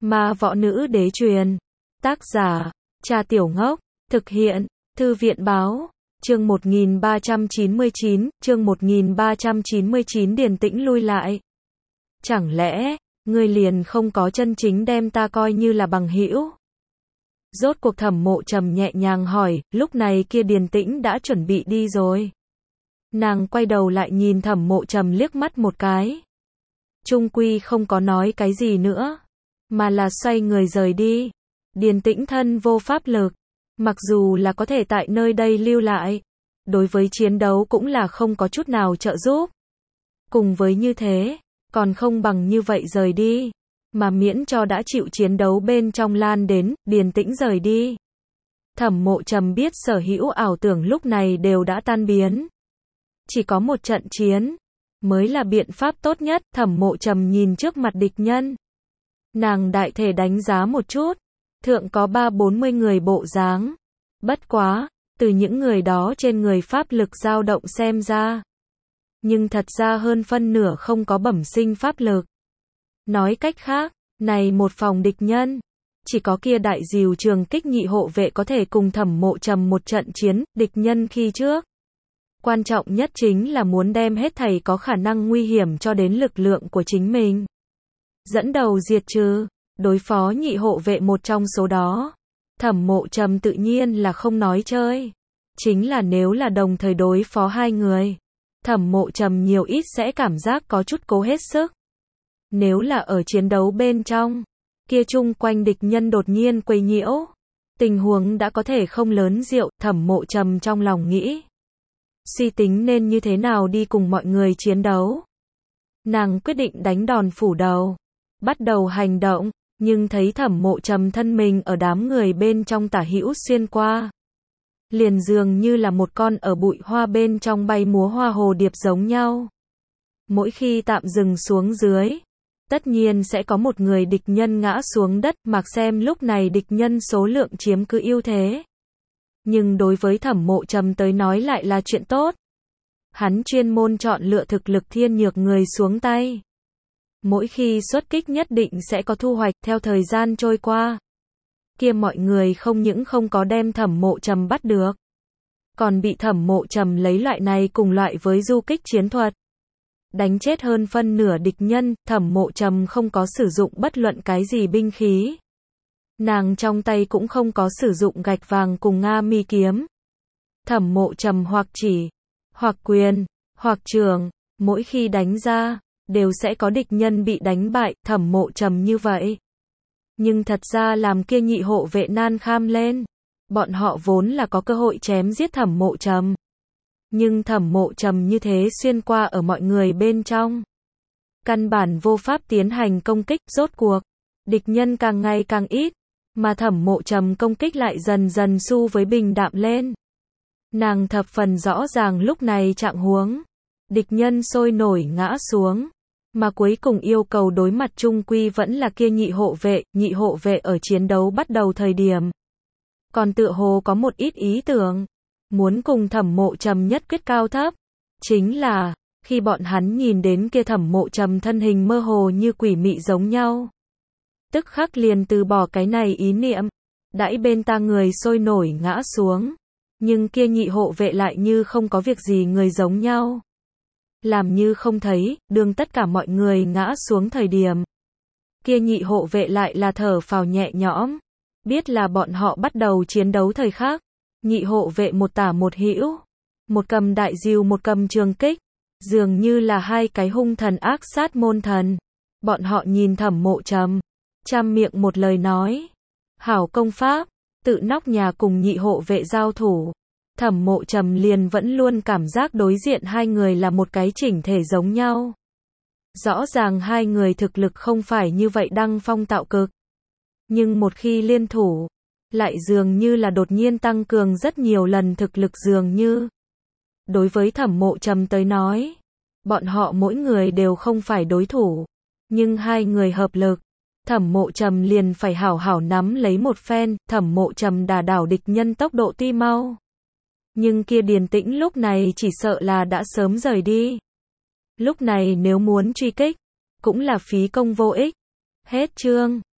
Ma võ nữ đế truyền. Tác giả, Cha Tiểu Ngốc. Thực hiện, Thư viện báo. Chương 1399, chương 1399 Điền Tĩnh lui lại. Chẳng lẽ, ngươi liền không có chân chính đem ta coi như là bằng hữu? Rốt cuộc Thẩm Mộ Trầm nhẹ nhàng hỏi, lúc này kia Điền Tĩnh đã chuẩn bị đi rồi. Nàng quay đầu lại nhìn Thẩm Mộ Trầm liếc mắt một cái. Trung quy không có nói cái gì nữa, mà là xoay người rời đi. Điền Tĩnh thân vô pháp lực, mặc dù là có thể tại nơi đây lưu lại, đối với chiến đấu cũng là không có chút nào trợ giúp. Cùng với như thế, còn không bằng như vậy rời đi, mà miễn cho đã chịu chiến đấu bên trong lan đến, Điền Tĩnh rời đi. Thẩm Mộ Trầm biết sở hữu ảo tưởng lúc này đều đã tan biến. Chỉ có một trận chiến, mới là biện pháp tốt nhất. Thẩm Mộ Trầm nhìn trước mặt địch nhân. Nàng đại thể đánh giá một chút, thượng có 30-40 người bộ dáng. Bất quá, từ những người đó trên người pháp lực dao động xem ra. Nhưng thật ra hơn phân nửa không có bẩm sinh pháp lực. Nói cách khác, này một phòng địch nhân, chỉ có kia đại diều trường kích nhị hộ vệ có thể cùng Thẩm Mộ Trầm một trận chiến, địch nhân khi trước. Quan trọng nhất chính là muốn đem hết thảy có khả năng nguy hiểm cho đến lực lượng của chính mình. Dẫn đầu diệt trừ, đối phó nhị hộ vệ một trong số đó. Thẩm Mộ Trầm tự nhiên là không nói chơi. Chính là nếu là đồng thời đối phó hai người, Thẩm Mộ Trầm nhiều ít sẽ cảm giác có chút cố hết sức. Nếu là ở chiến đấu bên trong, kia chung quanh địch nhân đột nhiên quấy nhiễu, tình huống đã có thể không lớn diệu. Thẩm Mộ Trầm trong lòng nghĩ, suy tính nên như thế nào đi cùng mọi người chiến đấu. Nàng quyết định đánh đòn phủ đầu, bắt đầu hành động, nhưng thấy Thẩm Mộ Trầm thân mình ở đám người bên trong tả hữu xuyên qua. Liền dường như là một con ở bụi hoa bên trong bay múa hoa hồ điệp giống nhau. Mỗi khi tạm dừng xuống dưới, tất nhiên sẽ có một người địch nhân ngã xuống đất, mặc xem lúc này địch nhân số lượng chiếm cứ ưu thế. Nhưng đối với Thẩm Mộ Trầm tới nói lại là chuyện tốt. Hắn chuyên môn chọn lựa thực lực thiên nhược người xuống tay. Mỗi khi xuất kích nhất định sẽ có thu hoạch. Theo thời gian trôi qua, kia mọi người không những không có đem Thẩm Mộ Trầm bắt được, còn bị Thẩm Mộ Trầm lấy loại này cùng loại với du kích chiến thuật, đánh chết hơn phân nửa địch nhân. Thẩm Mộ Trầm không có sử dụng bất luận cái gì binh khí. Nàng trong tay cũng không có sử dụng gạch vàng cùng Nga mi kiếm. Thẩm Mộ Trầm hoặc chỉ, hoặc quyền, hoặc trường, mỗi khi đánh ra, đều sẽ có địch nhân bị đánh bại. Thẩm Mộ Trầm như vậy, nhưng thật ra làm kia nhị hộ vệ nan kham lên. Bọn họ vốn là có cơ hội chém giết Thẩm Mộ Trầm, nhưng Thẩm Mộ Trầm như thế xuyên qua ở mọi người bên trong, căn bản vô pháp tiến hành công kích. Rốt cuộc, địch nhân càng ngày càng ít, mà Thẩm Mộ Trầm công kích lại dần dần xu với bình đạm lên. Nàng thập phần rõ ràng lúc này trạng huống, địch nhân sôi nổi ngã xuống, mà cuối cùng yêu cầu đối mặt chung quy vẫn là kia nhị hộ vệ. Nhị hộ vệ ở chiến đấu bắt đầu thời điểm, còn tựa hồ có một ít ý tưởng, muốn cùng Thẩm Mộ Trầm nhất quyết cao thấp. Chính là, khi bọn hắn nhìn đến kia Thẩm Mộ Trầm thân hình mơ hồ như quỷ mị giống nhau, tức khắc liền từ bỏ cái này ý niệm, đãi bên ta người sôi nổi ngã xuống. Nhưng kia nhị hộ vệ lại như không có việc gì người giống nhau, làm như không thấy. Đương tất cả mọi người ngã xuống thời điểm, kia nhị hộ vệ lại là thở phào nhẹ nhõm, biết là bọn họ bắt đầu chiến đấu thời khắc. Nhị hộ vệ một tả một hữu, một cầm đại diều một cầm trường kích, dường như là hai cái hung thần ác sát môn thần. Bọn họ nhìn Thẩm Mộ Trầm, trăm miệng một lời nói, hảo công pháp. Tự nóc nhà cùng nhị hộ vệ giao thủ, Thẩm Mộ Trầm liền vẫn luôn cảm giác đối diện hai người là một cái chỉnh thể giống nhau. Rõ ràng hai người thực lực không phải như vậy đăng phong tạo cực, nhưng một khi liên thủ, lại dường như là đột nhiên tăng cường rất nhiều lần thực lực. Dường như, đối với Thẩm Mộ Trầm tới nói, bọn họ mỗi người đều không phải đối thủ, nhưng hai người hợp lực, Thẩm Mộ Trầm liền phải hảo hảo nắm lấy một phen. Thẩm Mộ Trầm đả đảo địch nhân tốc độ tuy mau, nhưng kia Điền Tĩnh lúc này chỉ sợ là đã sớm rời đi. Lúc này nếu muốn truy kích, cũng là phí công vô ích. Hết chương.